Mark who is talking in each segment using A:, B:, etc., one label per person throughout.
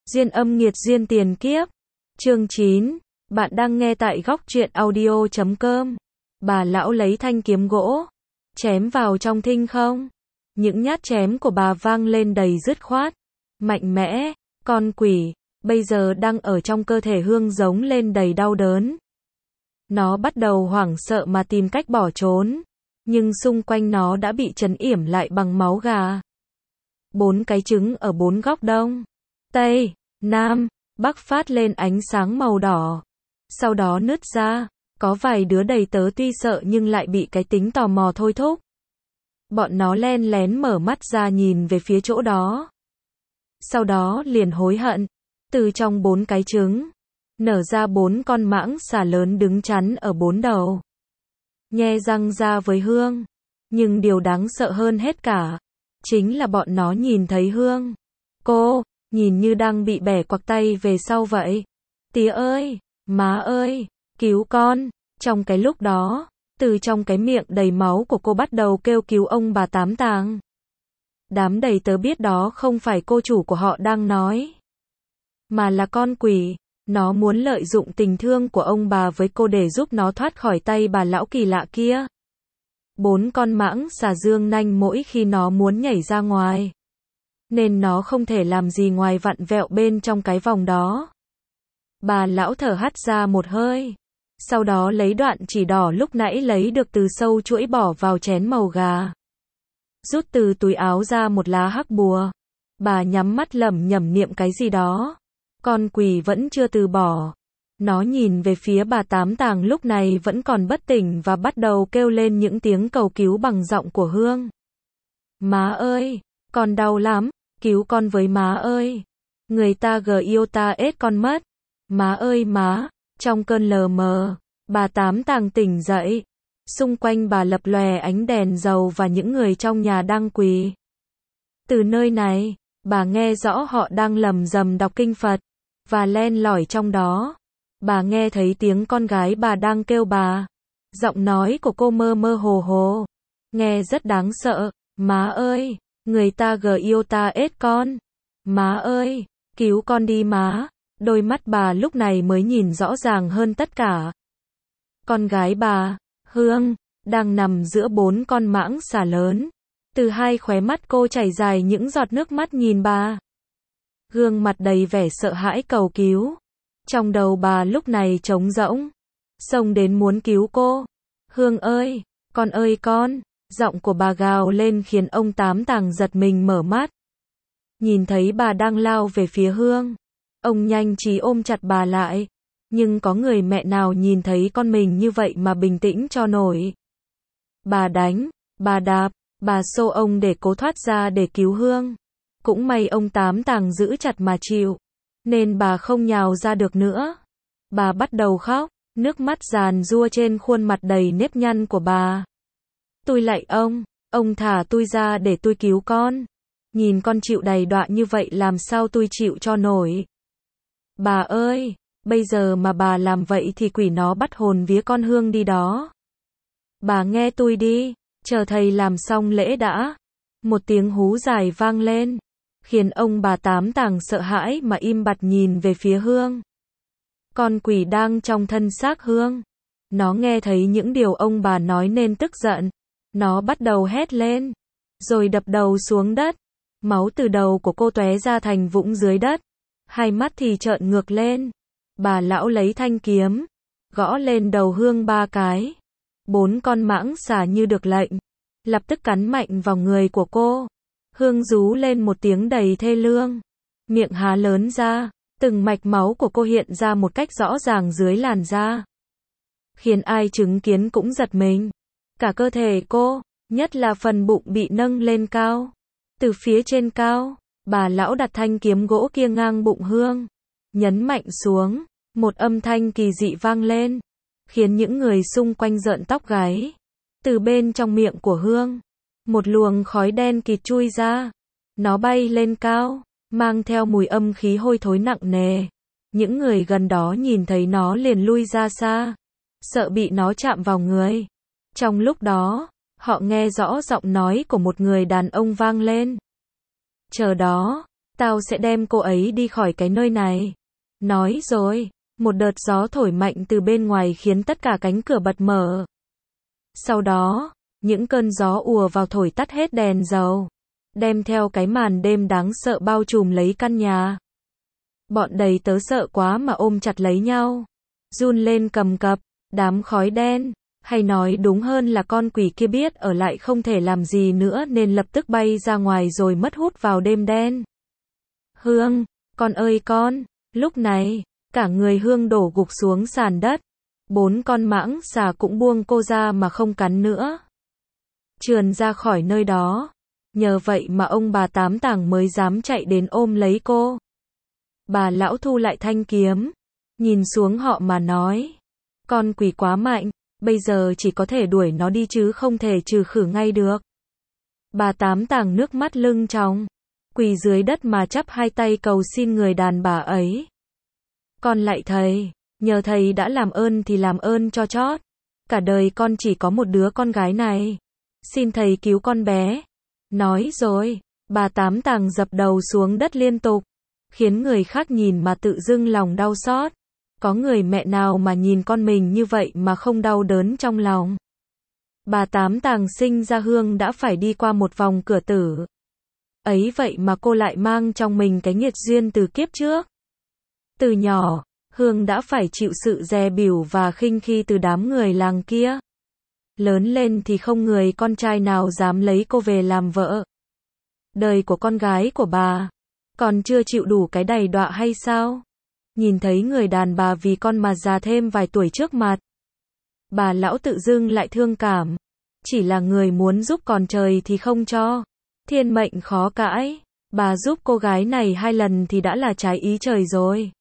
A: Duyên âm nghiệt duyên tiền kiếp. Chương 9. Bạn đang nghe tại góc truyện audio.com. Bà lão lấy thanh kiếm gỗ, chém vào trong thinh không. Những nhát chém của bà vang lên đầy dứt khoát, mạnh mẽ. Con quỷ, bây giờ đang ở trong cơ thể Hương giống lên đầy đau đớn. Nó bắt đầu hoảng sợ mà tìm cách bỏ trốn, nhưng xung quanh nó đã bị trấn yểm lại bằng máu gà. 4 cái trứng ở 4 góc đông, tây, nam, bắc phát lên ánh sáng màu đỏ. Sau đó nứt ra, có vài đứa đầy tớ tuy sợ nhưng lại bị cái tính tò mò thôi thúc. Bọn nó len lén mở mắt ra nhìn về phía chỗ đó. Sau đó liền hối hận. Từ trong 4 cái trứng, nở ra 4 con mãng xà lớn đứng chắn ở 4 đầu, nhe răng ra với Hương. Nhưng điều đáng sợ hơn hết cả, chính là bọn nó nhìn thấy Hương. Cô, nhìn như đang bị bẻ quặc tay về sau vậy. Tía ơi, má ơi, cứu con. Trong cái lúc đó, từ trong cái miệng đầy máu của cô bắt đầu kêu cứu ông bà Tám Tàng. Đám đầy tớ biết đó không phải cô chủ của họ đang nói, mà là con quỷ. Nó muốn lợi dụng tình thương của ông bà với cô để giúp nó thoát khỏi tay bà lão kỳ lạ kia. 4 con mãng xà dương nanh mỗi khi nó muốn nhảy ra ngoài, nên nó không thể làm gì ngoài vặn vẹo bên trong cái vòng đó. Bà lão thở hắt ra một hơi, sau đó lấy đoạn chỉ đỏ lúc nãy lấy được từ sâu chuỗi bỏ vào chén màu gà. Rút từ túi áo ra một lá hắc bùa. Bà nhắm mắt lẩm nhẩm niệm cái gì đó. Con quỷ vẫn chưa từ bỏ. Nó nhìn về phía bà Tám Tàng lúc này vẫn còn bất tỉnh và bắt đầu kêu lên những tiếng cầu cứu bằng giọng của Hương. Má ơi, con đau lắm, cứu con với má ơi. Người ta yêu ta ết con mất. Má ơi má. Trong cơn lờ mờ, bà Tám Tàng tỉnh dậy. Xung quanh bà lập lòe ánh đèn dầu và những người trong nhà đang quỳ. Từ nơi này, bà nghe rõ họ đang lầm rầm đọc kinh Phật, và len lỏi trong đó. Bà nghe thấy tiếng con gái bà đang kêu bà. Giọng nói của cô mơ mơ hồ hồ, nghe rất đáng sợ. Má ơi, người ta yêu ta ết con. Má ơi, cứu con đi má. Đôi mắt bà lúc này mới nhìn rõ ràng hơn tất cả. Con gái bà, Hương, đang nằm giữa 4 con mãng xà lớn. Từ hai khóe mắt cô chảy dài những giọt nước mắt nhìn bà. Gương mặt đầy vẻ sợ hãi cầu cứu. Trong đầu bà lúc này trống rỗng, xông đến muốn cứu cô. Hương ơi, con ơi con. Giọng của bà gào lên khiến ông Tám Tàng giật mình mở mắt. Nhìn thấy bà đang lao về phía Hương, ông nhanh trí ôm chặt bà lại. Nhưng có người mẹ nào nhìn thấy con mình như vậy mà bình tĩnh cho nổi. Bà đánh, bà đạp, bà xô ông để cố thoát ra để cứu Hương. Cũng may ông Tám Tàng giữ chặt mà chịu, nên bà không nhào ra được nữa. Bà bắt đầu khóc, nước mắt giàn giụa trên khuôn mặt đầy nếp nhăn của bà. Tôi lạy ông thả tôi ra để tôi cứu con. Nhìn con chịu đầy đọa như vậy làm sao tôi chịu cho nổi. Bà ơi, bây giờ mà bà làm vậy thì quỷ nó bắt hồn vía con Hương đi đó. Bà nghe tôi đi, chờ thầy làm xong lễ đã. Một tiếng hú dài vang lên, khiến ông bà Tám Tàng sợ hãi mà im bặt nhìn về phía Hương. Con quỷ đang trong thân xác Hương. Nó nghe thấy những điều ông bà nói nên tức giận. Nó bắt đầu hét lên, rồi đập đầu xuống đất. Máu từ đầu của cô tóe ra thành vũng dưới đất. Hai mắt thì trợn ngược lên. Bà lão lấy thanh kiếm, gõ lên đầu Hương 3 cái. 4 con mãng xà như được lệnh, lập tức cắn mạnh vào người của cô. Hương rú lên một tiếng đầy thê lương, miệng há lớn ra, từng mạch máu của cô hiện ra một cách rõ ràng dưới làn da, khiến ai chứng kiến cũng giật mình. Cả cơ thể cô, nhất là phần bụng bị nâng lên cao. Từ phía trên cao, bà lão đặt thanh kiếm gỗ kia ngang bụng Hương, nhấn mạnh xuống. Một âm thanh kỳ dị vang lên, khiến những người xung quanh rợn tóc gáy. Từ bên trong miệng của Hương, một luồng khói đen kịt chui ra. Nó bay lên cao, mang theo mùi âm khí hôi thối nặng nề. Những người gần đó nhìn thấy nó liền lui ra xa, sợ bị nó chạm vào người. Trong lúc đó, họ nghe rõ giọng nói của một người đàn ông vang lên. Chờ đó, Tao sẽ đem cô ấy đi khỏi cái nơi này. Nói rồi, một đợt gió thổi mạnh từ bên ngoài khiến tất cả cánh cửa bật mở. Sau đó, những cơn gió ùa vào thổi tắt hết đèn dầu, đem theo cái màn đêm đáng sợ bao trùm lấy căn nhà. Bọn đầy tớ sợ quá mà ôm chặt lấy nhau, run lên cầm cập. Đám khói đen, hay nói đúng hơn là con quỷ kia biết ở lại không thể làm gì nữa nên lập tức bay ra ngoài rồi mất hút vào đêm đen. Hương, con ơi con, lúc này, cả người Hương đổ gục xuống sàn đất. 4 con mãng xà cũng buông cô ra mà không cắn nữa. Trườn ra khỏi nơi đó. Nhờ vậy mà ông bà Tám Tàng mới dám chạy đến ôm lấy cô. Bà lão thu lại thanh kiếm, nhìn xuống họ mà nói. Con quỷ quá mạnh, bây giờ chỉ có thể đuổi nó đi chứ không thể trừ khử ngay được. Bà Tám Tàng nước mắt lưng tròng, quỳ dưới đất mà chắp hai tay cầu xin người đàn bà ấy. Con lạy thầy, nhờ thầy đã làm ơn thì làm ơn cho chót. Cả đời con chỉ có một đứa con gái này. Xin thầy cứu con bé. Nói rồi, bà Tám Tàng dập đầu xuống đất liên tục, khiến người khác nhìn mà tự dưng lòng đau xót. Có người mẹ nào mà nhìn con mình như vậy mà không đau đớn trong lòng. Bà Tám Tàng sinh ra Hương đã phải đi qua một vòng cửa tử. Ấy vậy mà cô lại mang trong mình cái nghiệt duyên từ kiếp trước. Từ nhỏ, Hương đã phải chịu sự dè bỉu và khinh khi từ đám người làng kia. Lớn lên thì không người con trai nào dám lấy cô về làm vợ. Đời của con gái của bà còn chưa chịu đủ cái đầy đọa hay sao? Nhìn thấy người đàn bà vì con mà già thêm vài tuổi trước mặt, bà lão tự dưng lại thương cảm. Chỉ là người muốn giúp còn trời thì không cho. Thiên mệnh khó cãi. Bà giúp cô gái này 2 lần thì đã là trái ý trời rồi.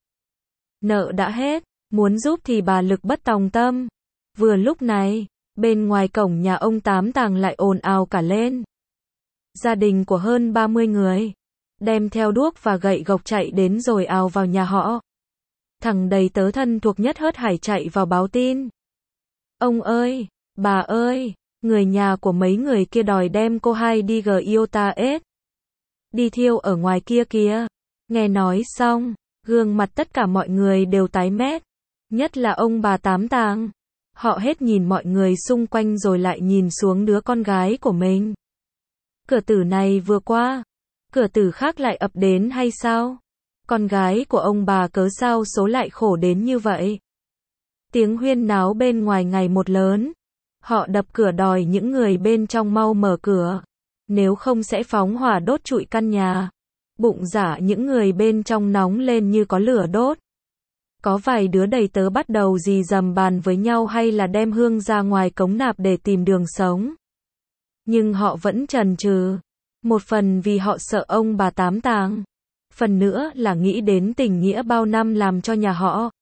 A: Nợ đã hết, muốn giúp thì bà lực bất tòng tâm. Vừa lúc này, bên ngoài cổng nhà ông Tám Tàng lại ồn ào cả lên. Gia đình của hơn 30 người đem theo đuốc và gậy gộc chạy đến rồi ào vào nhà họ. Thằng đầy tớ thân thuộc nhất hớt hải chạy vào báo tin. Ông ơi, bà ơi, người nhà của mấy người kia đòi đem cô hai đi GIOTA-S. Đi thiêu ở ngoài kia kìa. Nghe nói xong, gương mặt tất cả mọi người đều tái mét. Nhất là ông bà Tám Tàng. Họ hết nhìn mọi người xung quanh rồi lại nhìn xuống đứa con gái của mình. Cửa tử này vừa qua, cửa tử khác lại ập đến hay sao? Con gái của ông bà cớ sao số lại khổ đến như vậy? Tiếng huyên náo bên ngoài ngày một lớn. Họ đập cửa đòi những người bên trong mau mở cửa. Nếu không sẽ phóng hỏa đốt trụi căn nhà. Bụng dạ những người bên trong nóng lên như có lửa đốt. Có vài đứa đầy tớ bắt đầu rì rầm bàn với nhau hay là đem Hương ra ngoài cống nạp để tìm đường sống. Nhưng họ vẫn chần chừ. Một phần vì họ sợ ông bà Tám Tàng. Phần nữa là nghĩ đến tình nghĩa bao năm làm cho nhà họ.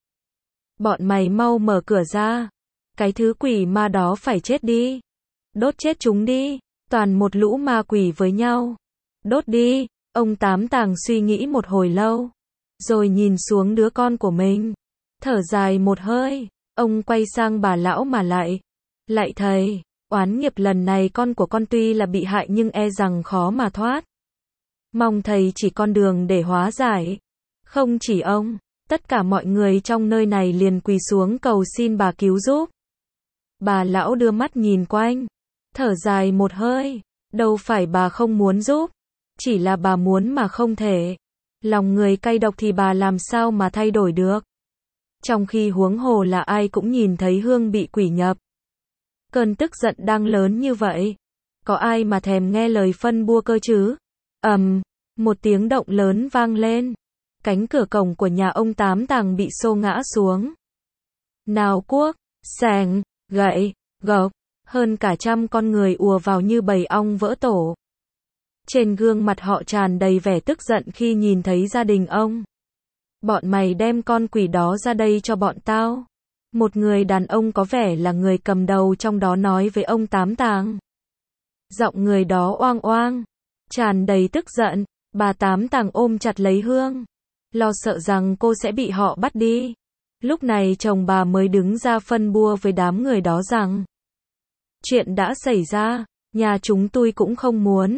A: Bọn mày mau mở cửa ra. Cái thứ quỷ ma đó phải chết đi. Đốt chết chúng đi. Toàn một lũ ma quỷ với nhau. Đốt đi. Ông Tám Tàng suy nghĩ một hồi lâu. Rồi nhìn xuống đứa con của mình. Thở dài một hơi. Ông quay sang bà lão mà lại. Lạy thầy, oán nghiệp lần này con của con tuy là bị hại nhưng e rằng khó mà thoát. Mong thầy chỉ con đường để hóa giải. Không chỉ ông, tất cả mọi người trong nơi này liền quỳ xuống cầu xin bà cứu giúp. Bà lão đưa mắt nhìn quanh. Thở dài một hơi. Đâu phải bà không muốn giúp. Chỉ là bà muốn mà không thể. Lòng người cay độc thì bà làm sao mà thay đổi được. Trong khi huống hồ là ai cũng nhìn thấy Hương bị quỷ nhập. Cơn tức giận đang lớn như vậy. Có ai mà thèm nghe lời phân bua cơ chứ? Một tiếng động lớn vang lên. Cánh cửa cổng của nhà ông Tám Tàng bị xô ngã xuống. Nào cuốc, xẻng, gậy, gộc, hơn cả 100 con người ùa vào như bầy ong vỡ tổ. Trên gương mặt họ tràn đầy vẻ tức giận khi nhìn thấy gia đình ông. Bọn mày đem con quỷ đó ra đây cho bọn tao. Một người đàn ông có vẻ là người cầm đầu trong đó nói với ông Tám Tàng. Giọng người đó oang oang, tràn đầy tức giận. Bà Tám Tàng ôm chặt lấy Hương, lo sợ rằng cô sẽ bị họ bắt đi. Lúc này chồng bà mới đứng ra phân bua với đám người đó rằng chuyện đã xảy ra, nhà chúng tôi cũng không muốn.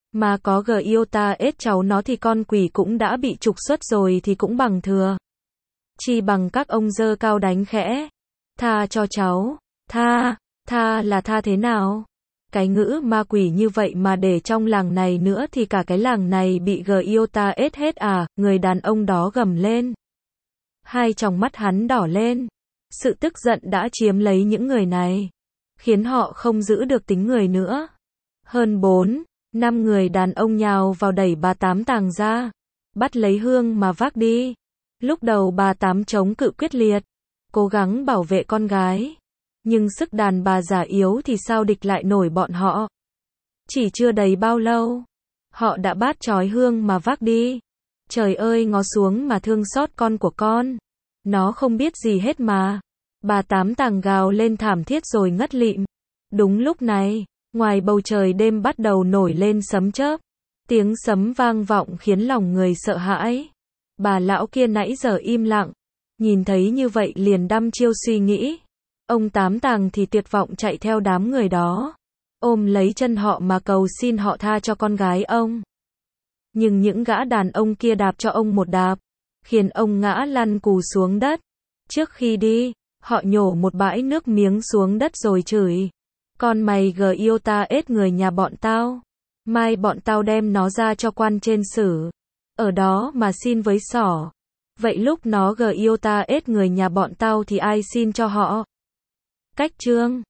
A: Mà có gờ yêu ta ết cháu nó thì con quỷ cũng đã bị trục xuất rồi thì cũng bằng thừa. Chi bằng các ông giơ cao đánh khẽ. Tha cho cháu. Tha, tha là tha thế nào? Cái ngữ ma quỷ như vậy mà để trong làng này nữa thì cả cái làng này bị gờ yêu ta ết hết à, người đàn ông đó gầm lên. Hai tròng mắt hắn đỏ lên. Sự tức giận đã chiếm lấy những người này, khiến họ không giữ được tính người nữa. Hơn 4-5 người đàn ông nhào vào đẩy bà Tám Tàng ra, bắt lấy Hương mà vác đi. Lúc đầu bà Tám chống cự quyết liệt, cố gắng bảo vệ con gái. Nhưng sức đàn bà già yếu thì sao địch lại nổi bọn họ. Chỉ chưa đầy bao lâu, họ đã bắt trói Hương mà vác đi. Trời ơi, ngó xuống mà thương xót con của con. Nó không biết gì hết mà. Bà Tám Tàng gào lên thảm thiết rồi ngất lịm. Đúng lúc này, ngoài bầu trời đêm bắt đầu nổi lên sấm chớp. Tiếng sấm vang vọng khiến lòng người sợ hãi. Bà lão kia nãy giờ im lặng, nhìn thấy như vậy liền đăm chiêu suy nghĩ. Ông Tám Tàng thì tuyệt vọng chạy theo đám người đó, ôm lấy chân họ mà cầu xin họ tha cho con gái ông. Nhưng những gã đàn ông kia đạp cho ông một đạp, khiến ông ngã lăn cù xuống đất. Trước khi đi, họ nhổ một bãi nước miếng xuống đất rồi chửi. Con mày gờ yêu ta ết người nhà bọn tao. Mai bọn tao đem nó ra cho quan trên xử. Ở đó mà xin với xỏ. Vậy lúc nó gờ yêu ta ết người nhà bọn tao thì ai xin cho họ? Cách chương